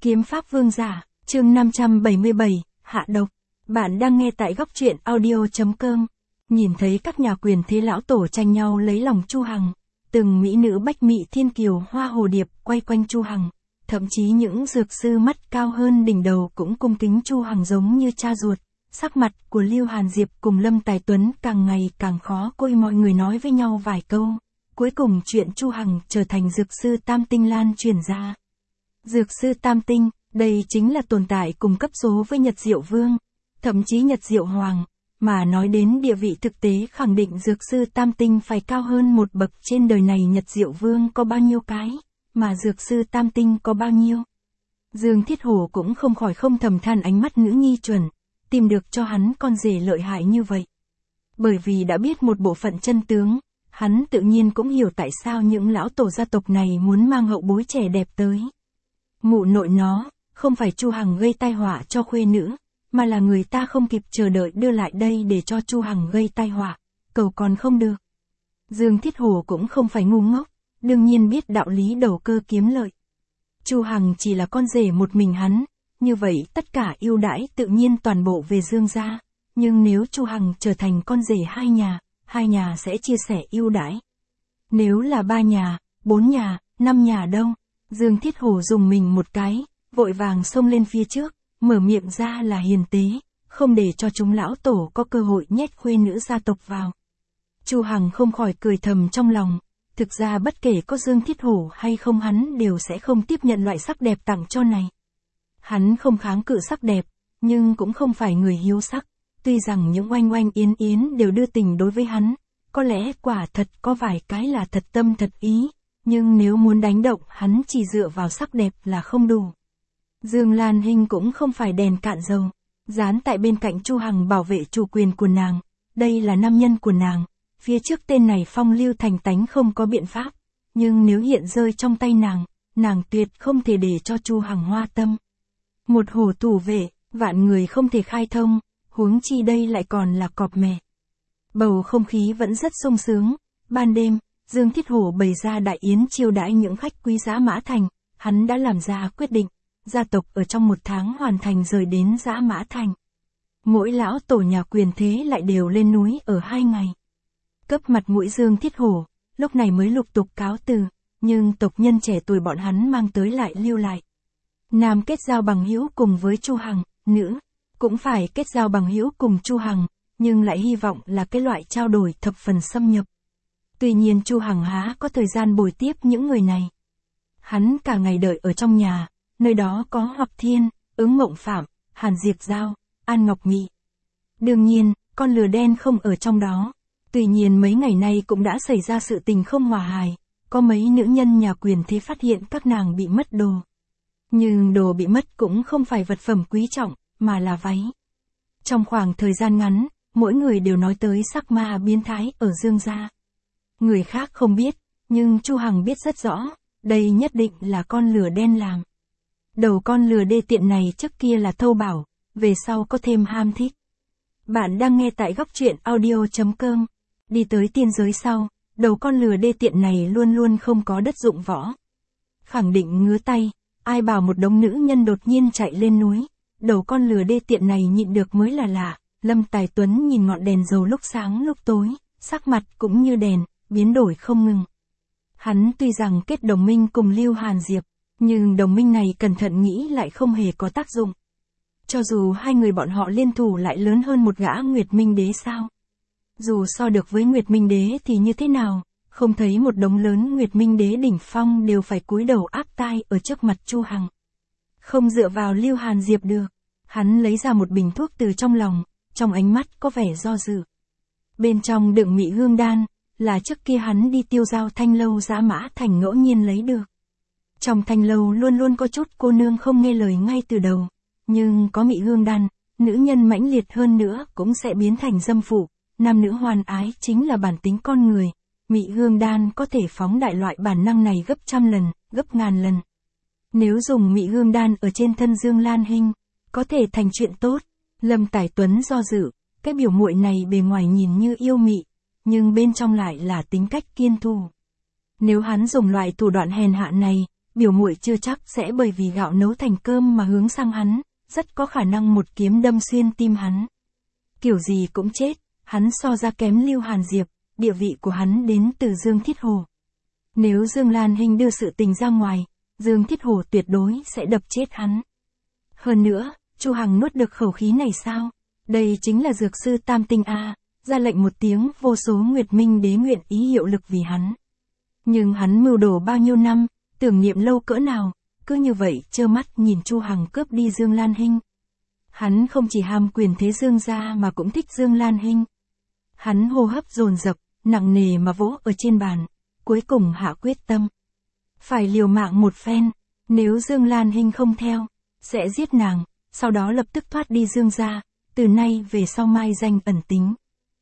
Kiếm pháp vương giả, chương 577, hạ độc. Bạn đang nghe tại góc truyện audio.com. Nhìn thấy các nhà quyền thế lão tổ tranh nhau lấy lòng Chu Hằng, từng mỹ nữ bách mị thiên kiều hoa hồ điệp quay quanh Chu Hằng, thậm chí những dược sư mắt cao hơn đỉnh đầu cũng cung kính Chu Hằng giống như cha ruột. Sắc mặt của Lưu Hàn Diệp cùng Lâm Tài Tuấn càng ngày càng khó coi, mọi người nói với nhau vài câu. Cuối cùng chuyện Chu Hằng trở thành dược sư tam tinh lan truyền ra. Dược sư tam tinh, đây chính là tồn tại cùng cấp số với Nhật Diệu Vương, thậm chí Nhật Diệu Hoàng, mà nói đến địa vị thực tế khẳng định dược sư tam tinh phải cao hơn một bậc. Trên đời này Nhật Diệu Vương có bao nhiêu cái, mà dược sư tam tinh có bao nhiêu. Dương Thiết Hổ cũng không khỏi không thầm than ánh mắt nữ nhi chuẩn, tìm được cho hắn con rể lợi hại như vậy. Bởi vì đã biết một bộ phận chân tướng, hắn tự nhiên cũng hiểu tại sao những lão tổ gia tộc này muốn mang hậu bối trẻ đẹp tới. Mụ nội nó, không phải Chu Hằng gây tai họa cho khuê nữ, mà là người ta không kịp chờ đợi đưa lại đây để cho Chu Hằng gây tai họa, cầu còn không được. Dương Thiết Hổ cũng không phải ngu ngốc, đương nhiên biết đạo lý đầu cơ kiếm lợi. Chu Hằng chỉ là con rể một mình hắn, như vậy tất cả ưu đãi tự nhiên toàn bộ về Dương gia, nhưng nếu Chu Hằng trở thành con rể hai nhà sẽ chia sẻ ưu đãi. Nếu là 3 nhà, 4 nhà, 5 nhà đâu? Dương Thiết Hổ dùng mình một cái, vội vàng xông lên phía trước, mở miệng ra là hiền tế, không để cho chúng lão tổ có cơ hội nhét khuê nữ gia tộc vào. Chu Hằng không khỏi cười thầm trong lòng, thực ra bất kể có Dương Thiết Hổ hay không hắn đều sẽ không tiếp nhận loại sắc đẹp tặng cho này. Hắn không kháng cự sắc đẹp, nhưng cũng không phải người hiếu sắc, tuy rằng những oanh oanh yến yến đều đưa tình đối với hắn, có lẽ quả thật có vài cái là thật tâm thật ý. Nhưng nếu muốn đánh động hắn chỉ dựa vào sắc đẹp là không đủ. Dương Lan Hinh cũng không phải đèn cạn dầu, dán tại bên cạnh Chu Hằng bảo vệ chủ quyền của nàng, đây là nam nhân của nàng, phía trước tên này phong lưu thành tánh không có biện pháp, nhưng nếu hiện rơi trong tay nàng tuyệt không thể để cho Chu Hằng hoa tâm. Một hổ thủ vệ, vạn người không thể khai thông, huống chi đây lại còn là cọp mè. Bầu không khí vẫn rất sung sướng, ban đêm, Dương Thiết Hổ bày ra đại yến chiêu đãi những khách quý Dã Mã Thành, hắn đã làm ra quyết định, gia tộc ở trong 1 tháng hoàn thành rời đến Dã Mã Thành. Mỗi lão tổ nhà quyền thế lại đều lên núi ở 2 ngày. Cấp mặt mũi Dương Thiết Hổ, lúc này mới lục tục cáo từ, nhưng tộc nhân trẻ tuổi bọn hắn mang tới lại lưu lại. Nam kết giao bằng hữu cùng với Chu Hằng, nữ cũng phải kết giao bằng hữu cùng Chu Hằng, nhưng lại hy vọng là cái loại trao đổi thập phần xâm nhập. Tuy nhiên Chu Hằng há có thời gian bồi tiếp những người này. Hắn cả ngày đợi ở trong nhà, nơi đó có Hoặc Thiên, Ứng Mộng Phạm, Hàn Diệp Giao, An Ngọc Nghị. Đương nhiên, con lừa đen không ở trong đó. Tuy nhiên mấy ngày nay cũng đã xảy ra sự tình không hòa hài, có mấy nữ nhân nhà quyền thế phát hiện các nàng bị mất đồ. Nhưng đồ bị mất cũng không phải vật phẩm quý trọng, mà là váy. Trong khoảng thời gian ngắn, mỗi người đều nói tới sắc ma biến thái ở Dương gia. Người khác không biết, nhưng Chu Hằng biết rất rõ, đây nhất định là con lừa đen làm. Đầu con lừa đê tiện này trước kia là thâu bảo, về sau có thêm ham thích. Bạn đang nghe tại góc truyện audio.com. Đi tới tiên giới sau, đầu con lừa đê tiện này luôn luôn không có đất dụng võ. Khẳng định ngứa tay, ai bảo một đống nữ nhân đột nhiên chạy lên núi, đầu con lừa đê tiện này nhịn được mới là lạ. Lâm Tài Tuấn nhìn ngọn đèn dầu lúc sáng lúc tối, sắc mặt cũng như đèn, biến đổi không ngừng. Hắn tuy rằng kết đồng minh cùng Lưu Hàn Diệp, nhưng đồng minh này cẩn thận nghĩ lại không hề có tác dụng. Cho dù hai người bọn họ liên thủ lại lớn hơn một gã Nguyệt Minh Đế sao? Dù so được với Nguyệt Minh Đế thì như thế nào, không thấy một đống lớn Nguyệt Minh Đế đỉnh phong đều phải cúi đầu áp tai ở trước mặt Chu Hằng. Không dựa vào Lưu Hàn Diệp được, hắn lấy ra một bình thuốc từ trong lòng, trong ánh mắt có vẻ do dự. Bên trong đựng Mị Hương Đan, là trước kia hắn đi tiêu giao thanh lâu Dã Mã Thành ngẫu nhiên lấy được. Trong thanh lâu luôn luôn có chút cô nương không nghe lời ngay từ đầu, nhưng có Mị Hương Đan, nữ nhân mãnh liệt hơn nữa cũng sẽ biến thành dâm phụ, nam nữ hoan ái chính là bản tính con người. Mị Hương Đan có thể phóng đại loại bản năng này gấp trăm lần, gấp ngàn lần. Nếu dùng Mị Hương Đan ở trên thân Dương Lan Hinh, có thể thành chuyện tốt. Lâm Tài Tuấn do dự, cái biểu muội này bề ngoài nhìn như yêu mị, nhưng bên trong lại là tính cách kiên thù. Nếu hắn dùng loại thủ đoạn hèn hạ này, biểu muội chưa chắc sẽ bởi vì gạo nấu thành cơm mà hướng sang hắn, rất có khả năng một kiếm đâm xuyên tim hắn. Kiểu gì cũng chết, hắn so ra kém Lưu Hàn Diệp, địa vị của hắn đến từ Dương Thiết Hồ. Nếu Dương Lan Hinh đưa sự tình ra ngoài, Dương Thiết Hồ tuyệt đối sẽ đập chết hắn. Hơn nữa, Chu Hằng nuốt được khẩu khí này sao? Đây chính là dược sư Tam Tinh A, ra lệnh một tiếng vô số Nguyệt Minh Đế nguyện ý hiệu lực vì hắn. Nhưng hắn mưu đồ bao nhiêu năm, tưởng niệm lâu cỡ nào, cứ như vậy trơ mắt nhìn Chu Hằng cướp đi Dương Lan Hinh. Hắn không chỉ ham quyền thế Dương gia mà cũng thích Dương Lan Hinh. Hắn hô hấp dồn dập, nặng nề mà vỗ ở trên bàn, cuối cùng hạ quyết tâm. Phải liều mạng một phen, nếu Dương Lan Hinh không theo, sẽ giết nàng, sau đó lập tức thoát đi Dương gia, từ nay về sau mai danh ẩn tính.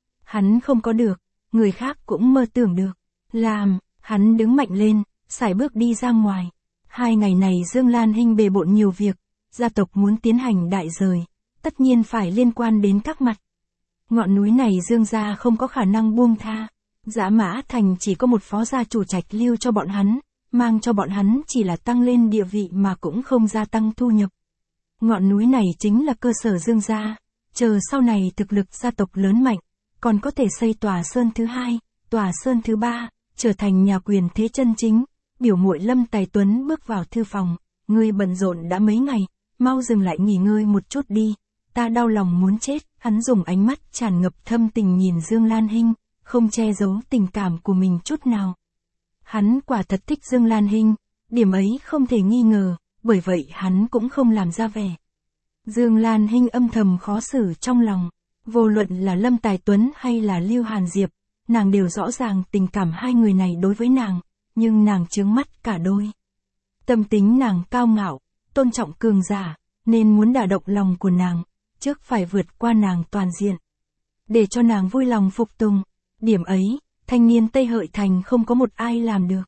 Hắn không có được, người khác cũng mơ tưởng được. Làm, hắn đứng mạnh lên, sải bước đi ra ngoài. 2 ngày này Dương Lan Hinh bề bộn nhiều việc, gia tộc muốn tiến hành đại dời, tất nhiên phải liên quan đến các mặt. Ngọn núi này Dương gia không có khả năng buông tha. Dã Mã Thành chỉ có một phó gia chủ trạch lưu cho bọn hắn, mang cho bọn hắn chỉ là tăng lên địa vị mà cũng không gia tăng thu nhập. Ngọn núi này chính là cơ sở Dương gia, chờ sau này thực lực gia tộc lớn mạnh, còn có thể xây tòa sơn thứ 2, tòa sơn thứ 3, trở thành nhà quyền thế chân chính. Biểu muội Lâm Tài Tuấn bước vào thư phòng, ngươi bận rộn đã mấy ngày, mau dừng lại nghỉ ngơi một chút đi, ta đau lòng muốn chết. Hắn dùng ánh mắt tràn ngập thâm tình nhìn Dương Lan Hinh, không che giấu tình cảm của mình chút nào. Hắn quả thật thích Dương Lan Hinh, điểm ấy không thể nghi ngờ, bởi vậy hắn cũng không làm ra vẻ. Dương Lan Hinh âm thầm khó xử trong lòng, vô luận là Lâm Tài Tuấn hay là Lưu Hàn Diệp, nàng đều rõ ràng tình cảm hai người này đối với nàng, nhưng nàng chướng mắt cả đôi. Tâm tính nàng cao ngạo, tôn trọng cường giả, nên muốn đả động lòng của nàng, trước phải vượt qua nàng toàn diện. Để cho nàng vui lòng phục tùng, điểm ấy, thanh niên Tây Hợi Thành không có một ai làm được.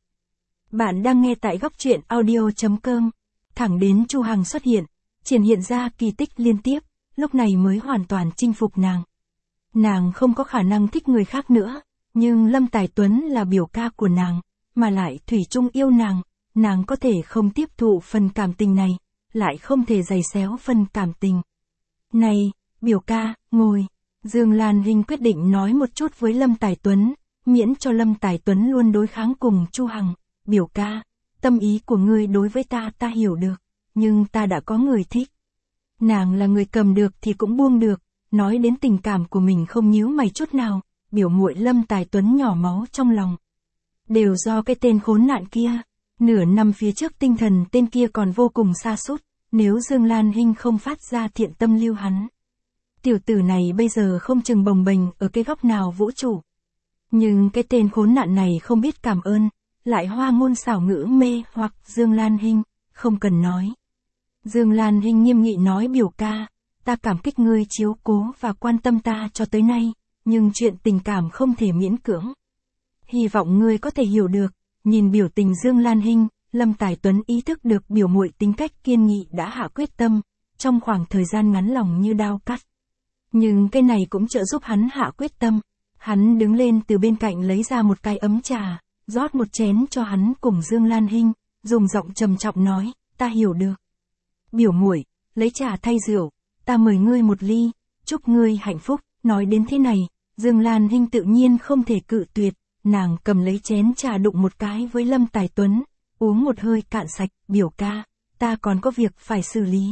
Bạn đang nghe tại góc truyện audio.com, thẳng đến Chu Hằng xuất hiện, triển hiện ra kỳ tích liên tiếp, lúc này mới hoàn toàn chinh phục nàng. Nàng không có khả năng thích người khác nữa, nhưng Lâm Tài Tuấn là biểu ca của nàng, mà lại thủy chung yêu nàng có thể không tiếp thụ phần cảm tình này, lại không thể giày xéo phần cảm tình. Này, biểu ca, ngồi. Dương Lan Hinh quyết định nói một chút với Lâm Tài Tuấn, miễn cho Lâm Tài Tuấn luôn đối kháng cùng Chu Hằng. Biểu ca, tâm ý của ngươi đối với ta hiểu được, nhưng ta đã có người thích. Nàng là người cầm được thì cũng buông được, nói đến tình cảm của mình không nhíu mày chút nào, biểu muội Lâm Tài Tuấn nhỏ máu trong lòng. Đều do cái tên khốn nạn kia, nửa năm phía trước tinh thần tên kia còn vô cùng sa sút, nếu Dương Lan Hinh không phát ra thiện tâm lưu hắn. Tiểu tử này bây giờ không chừng bồng bềnh ở cái góc nào vũ trụ. Nhưng cái tên khốn nạn này không biết cảm ơn, lại hoa ngôn xảo ngữ mê hoặc Dương Lan Hinh, không cần nói. Dương Lan Hinh nghiêm nghị nói biểu ca, ta cảm kích ngươi chiếu cố và quan tâm ta cho tới nay, nhưng chuyện tình cảm không thể miễn cưỡng. Hy vọng ngươi có thể hiểu được. Nhìn biểu tình Dương Lan Hinh, Lâm Tài Tuấn ý thức được biểu muội tính cách kiên nghị đã hạ quyết tâm, trong khoảng thời gian ngắn lòng như đao cắt. Nhưng cái này cũng trợ giúp hắn hạ quyết tâm. Hắn đứng lên từ bên cạnh lấy ra một cái ấm trà, rót một chén cho hắn cùng Dương Lan Hinh, dùng giọng trầm trọng nói, ta hiểu được. Biểu muội, lấy trà thay rượu, ta mời ngươi một ly, chúc ngươi hạnh phúc. Nói đến thế này, Dương Lan Hinh tự nhiên không thể cự tuyệt, nàng cầm lấy chén trà đụng một cái với Lâm Tài Tuấn, uống một hơi cạn sạch, biểu ca, ta còn có việc phải xử lý.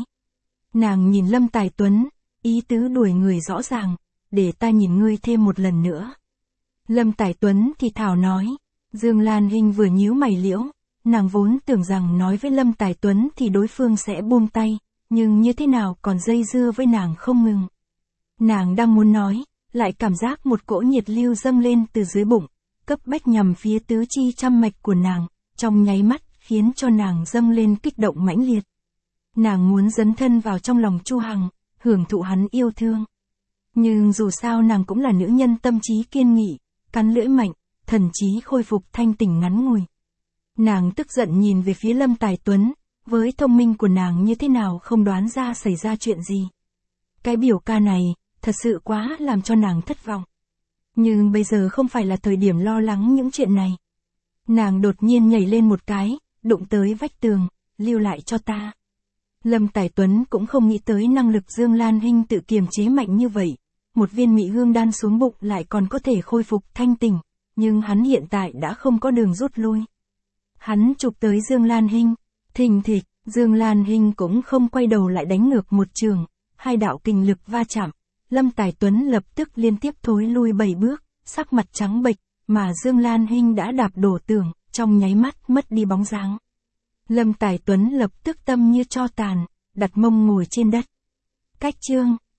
Nàng nhìn Lâm Tài Tuấn, ý tứ đuổi người rõ ràng, để ta nhìn ngươi thêm một lần nữa. Lâm Tài Tuấn thì thào nói, Dương Lan Hinh vừa nhíu mày liễu, nàng vốn tưởng rằng nói với Lâm Tài Tuấn thì đối phương sẽ buông tay, nhưng như thế nào còn dây dưa với nàng không ngừng. Nàng đang muốn nói, lại cảm giác một cỗ nhiệt lưu dâng lên từ dưới bụng, cấp bách nhằm phía tứ chi trăm mạch của nàng, trong nháy mắt khiến cho nàng dâng lên kích động mãnh liệt. Nàng muốn dấn thân vào trong lòng Chu Hằng, hưởng thụ hắn yêu thương. Nhưng dù sao nàng cũng là nữ nhân tâm trí kiên nghị, cắn lưỡi mạnh, thần trí khôi phục thanh tỉnh ngắn ngủi. Nàng tức giận nhìn về phía Lâm Tài Tuấn, với thông minh của nàng như thế nào không đoán ra xảy ra chuyện gì. Cái biểu ca này, thật sự quá làm cho nàng thất vọng. Nhưng bây giờ không phải là thời điểm lo lắng những chuyện này. Nàng đột nhiên nhảy lên một cái, đụng tới vách tường, lưu lại cho ta. Lâm Tài Tuấn cũng không nghĩ tới năng lực Dương Lan Hinh tự kiềm chế mạnh như vậy. Một viên Mị Hương đan xuống bụng lại còn có thể khôi phục thanh tỉnh, nhưng hắn hiện tại đã không có đường rút lui. Hắn chụp tới Dương Lan Hinh, thình thịch, Dương Lan Hinh cũng không quay đầu lại đánh ngược một trường, hai đạo kình lực va chạm. Lâm Tài Tuấn lập tức liên tiếp thối lui 7 bước, sắc mặt trắng bệch, mà Dương Lan Hinh đã đạp đổ tường, trong nháy mắt mất đi bóng dáng. Lâm Tài Tuấn lập tức tâm như tro tàn, đặt mông ngồi trên đất. Cách chương